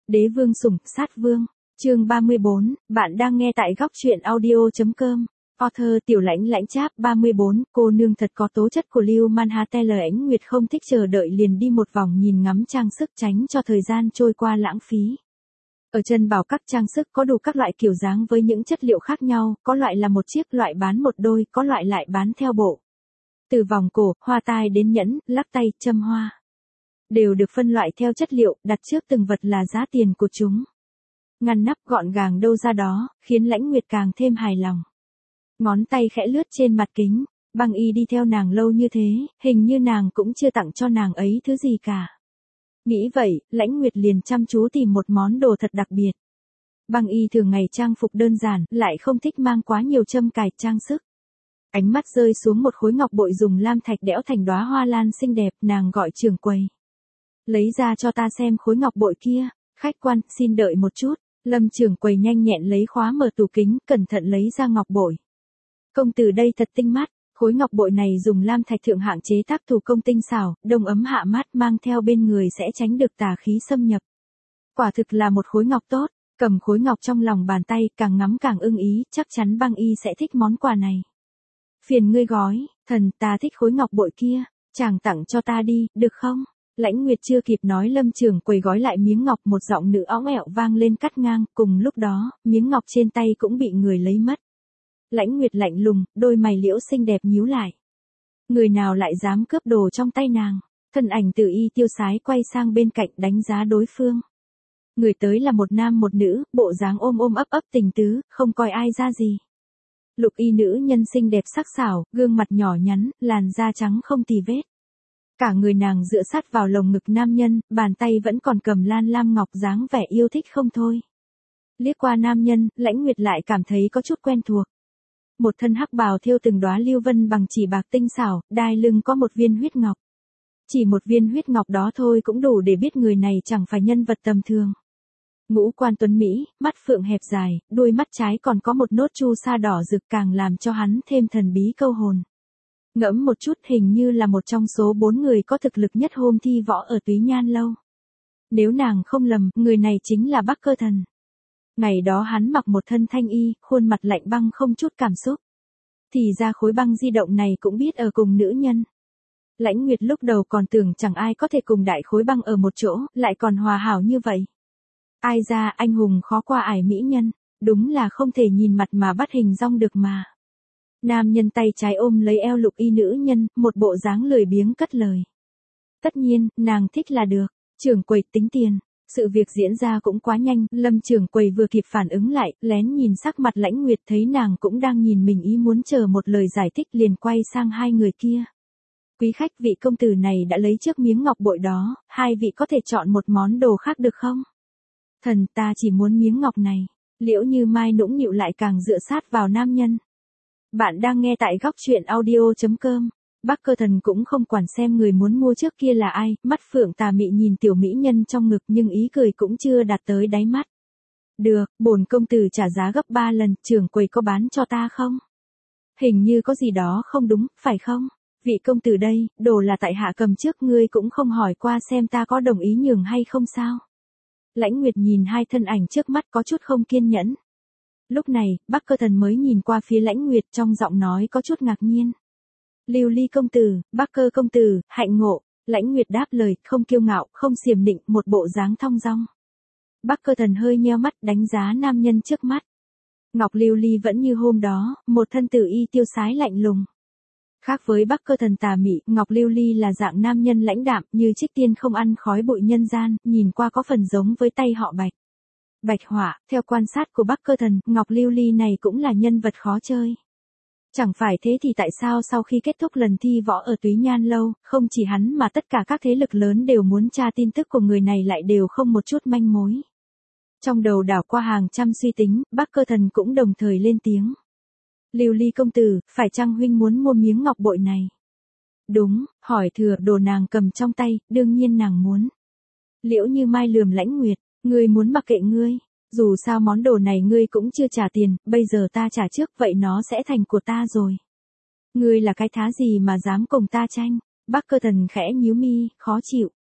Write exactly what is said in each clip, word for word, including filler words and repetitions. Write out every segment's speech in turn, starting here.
Đế vương sủng, sát vương. Chương ba mươi bốn, bạn đang nghe tại góc truyện audio.com. Author Tiểu Lãnh Lãnh Cháp ba mươi bốn, cô nương thật có tố chất của Lưu Manhattan. Ánh Nguyệt không thích chờ đợi liền đi một vòng nhìn ngắm trang sức tránh cho thời gian trôi qua lãng phí. Ở chân bảo các trang sức có đủ các loại kiểu dáng với những chất liệu khác nhau, có loại là một chiếc, loại bán một đôi, có loại lại bán theo bộ. Từ vòng cổ, hoa tai đến nhẫn, lắc tay, châm hoa. Đều được phân loại theo chất liệu, đặt trước từng vật là giá tiền của chúng. Ngăn nắp gọn gàng đâu ra đó, khiến Lãnh Nguyệt càng thêm hài lòng. Ngón tay khẽ lướt trên mặt kính, Băng Y đi theo nàng lâu như thế, hình như nàng cũng chưa tặng cho nàng ấy thứ gì cả. Nghĩ vậy, Lãnh Nguyệt liền chăm chú tìm một món đồ thật đặc biệt. Băng Y thường ngày trang phục đơn giản, lại không thích mang quá nhiều châm cài trang sức. Ánh mắt rơi xuống một khối ngọc bội dùng lam thạch đẽo thành đóa hoa lan xinh đẹp, nàng gọi trưởng quầy. Lấy ra cho ta xem khối ngọc bội kia. Khách quan, xin đợi một chút. Lâm trưởng quầy nhanh nhẹn lấy khóa mở tủ kính, cẩn thận lấy ra ngọc bội. Công tử đây thật tinh mắt, khối ngọc bội này dùng lam thạch thượng hạng chế tác thủ công tinh xảo, đông ấm hạ mát, mang theo bên người sẽ tránh được tà khí xâm nhập. Quả thực là một khối ngọc tốt, cầm khối ngọc trong lòng bàn tay, càng ngắm càng ưng ý, chắc chắn Băng Y sẽ thích món quà này. Phiền ngươi gói, thần, ta thích khối ngọc bội kia, chàng tặng cho ta đi, được không? Lãnh Nguyệt chưa kịp nói Lâm trưởng quầy gói lại miếng ngọc, một giọng nữ óng ẹo vang lên cắt ngang, cùng lúc đó, miếng ngọc trên tay cũng bị người lấy mất. Lãnh Nguyệt lạnh lùng, đôi mày liễu xinh đẹp nhíu lại. Người nào lại dám cướp đồ trong tay nàng? Thân ảnh Từ Y tiêu sái quay sang bên cạnh đánh giá đối phương. Người tới là một nam một nữ, bộ dáng ôm ôm ấp ấp tình tứ, không coi ai ra gì. Lục y nữ nhân xinh đẹp sắc sảo, gương mặt nhỏ nhắn, làn da trắng không tì vết. Cả người nàng dựa sát vào lồng ngực nam nhân, bàn tay vẫn còn cầm lan lam ngọc, dáng vẻ yêu thích không thôi. Liếc qua nam nhân, Lãnh Nguyệt lại cảm thấy có chút quen thuộc. Một thân hắc bào thêu từng đóa lưu vân bằng chỉ bạc tinh xảo, đai lưng có một viên huyết ngọc. Chỉ một viên huyết ngọc đó thôi cũng đủ để biết người này chẳng phải nhân vật tầm thường. Ngũ quan tuấn Mỹ, mắt phượng hẹp dài, đuôi mắt trái còn có một nốt chu sa đỏ rực, càng làm cho hắn thêm thần bí câu hồn. Ngẫm một chút, hình như là một trong số bốn người có thực lực nhất hôm thi võ ở Túy Nhan Lâu. Nếu nàng không lầm, người này chính là Bắc Cơ Thần. Ngày đó hắn mặc một thân thanh y, khuôn mặt lạnh băng không chút cảm xúc. Thì ra khối băng di động này cũng biết ở cùng nữ nhân. Lãnh Nguyệt lúc đầu còn tưởng chẳng ai có thể cùng đại khối băng ở một chỗ, lại còn hòa hảo như vậy. Ai ra, anh hùng khó qua ải mỹ nhân, đúng là không thể nhìn mặt mà bắt hình dong được mà. Nam nhân tay trái ôm lấy eo lục y nữ nhân, một bộ dáng lười biếng cất lời. Tất nhiên, nàng thích là được, trưởng quầy tính tiền. Sự việc diễn ra cũng quá nhanh, Lâm trưởng quầy vừa kịp phản ứng lại, lén nhìn sắc mặt Lãnh Nguyệt, thấy nàng cũng đang nhìn mình, ý muốn chờ một lời giải thích, liền quay sang hai người kia. Quý khách, vị công tử này đã lấy trước miếng ngọc bội đó, hai vị có thể chọn một món đồ khác được không? Thần, ta chỉ muốn miếng ngọc này. Liễu Như Mai nũng nịu lại càng dựa sát vào nam nhân. Bạn đang nghe tại góc truyện audio.com. Bắc Cơ Thần cũng không quản xem người muốn mua trước kia là ai, mắt phượng tà mị nhìn tiểu mỹ nhân trong ngực, nhưng ý cười cũng chưa đạt tới đáy mắt. Được, bổn công tử trả giá gấp ba lần, trưởng quầy có bán cho ta không? Hình như có gì đó không đúng, phải không? Vị công tử đây, đồ là tại hạ cầm trước, ngươi cũng không hỏi qua xem ta có đồng ý nhường hay không sao? Lãnh Nguyệt nhìn hai thân ảnh trước mắt có chút không kiên nhẫn. Lúc này, Bắc Cơ Thần mới nhìn qua phía Lãnh Nguyệt, trong giọng nói có chút ngạc nhiên. Lưu Ly công tử, Bắc Cơ công tử, hạnh ngộ. Lãnh Nguyệt đáp lời, không kiêu ngạo, không xiểm nịnh, một bộ dáng thong dong. Bắc Cơ Thần hơi nheo mắt đánh giá nam nhân trước mắt. Ngọc Lưu Ly vẫn như hôm đó, một thân tử y tiêu sái lạnh lùng. Khác với Bắc Cơ Thần tà mị, Ngọc Lưu Ly là dạng nam nhân lãnh đạm, như trích tiên không ăn khói bụi nhân gian, nhìn qua có phần giống với tay họ Bạch. Bạch Hỏa, theo quan sát của Bắc Cơ Thần, Ngọc Lưu Ly này cũng là nhân vật khó chơi. Chẳng phải thế thì tại sao sau khi kết thúc lần thi võ ở Túy Nhan Lâu, không chỉ hắn mà tất cả các thế lực lớn đều muốn tra tin tức của người này lại đều không một chút manh mối. Trong đầu đảo qua hàng trăm suy tính, Bắc Cơ Thần cũng đồng thời lên tiếng. Lưu Ly công tử, phải chăng huynh muốn mua miếng ngọc bội này? Đúng, hỏi thừa, đồ nàng cầm trong tay, đương nhiên nàng muốn. Liễu Như Mai lườm Lãnh Nguyệt, ngươi muốn mặc kệ ngươi. Dù sao món đồ này ngươi cũng chưa trả tiền, bây giờ ta trả trước, vậy nó sẽ thành của ta rồi. Ngươi là cái thá gì mà dám cùng ta tranh? Bắc Cơ Thần khẽ nhíu mi, khó chịu.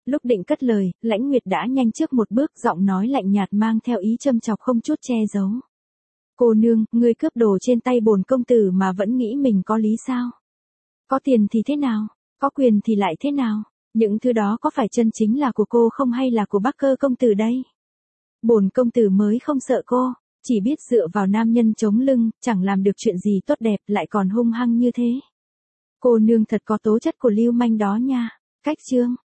Lúc định cất lời, Lãnh Nguyệt đã nhanh trước một bước, giọng nói lạnh nhạt mang theo ý châm chọc không chút che giấu. Cô nương, ngươi cướp đồ trên tay bổn công tử mà vẫn nghĩ mình có lý sao? Có tiền thì thế nào? Có quyền thì lại thế nào? Những thứ đó có phải chân chính là của cô không hay là của Bắc Cơ công tử đây? Bổn công tử mới không sợ cô, chỉ biết dựa vào nam nhân chống lưng, chẳng làm được chuyện gì tốt đẹp, lại còn hung hăng như thế. Cô nương thật có tố chất của lưu manh đó nha. Cách chương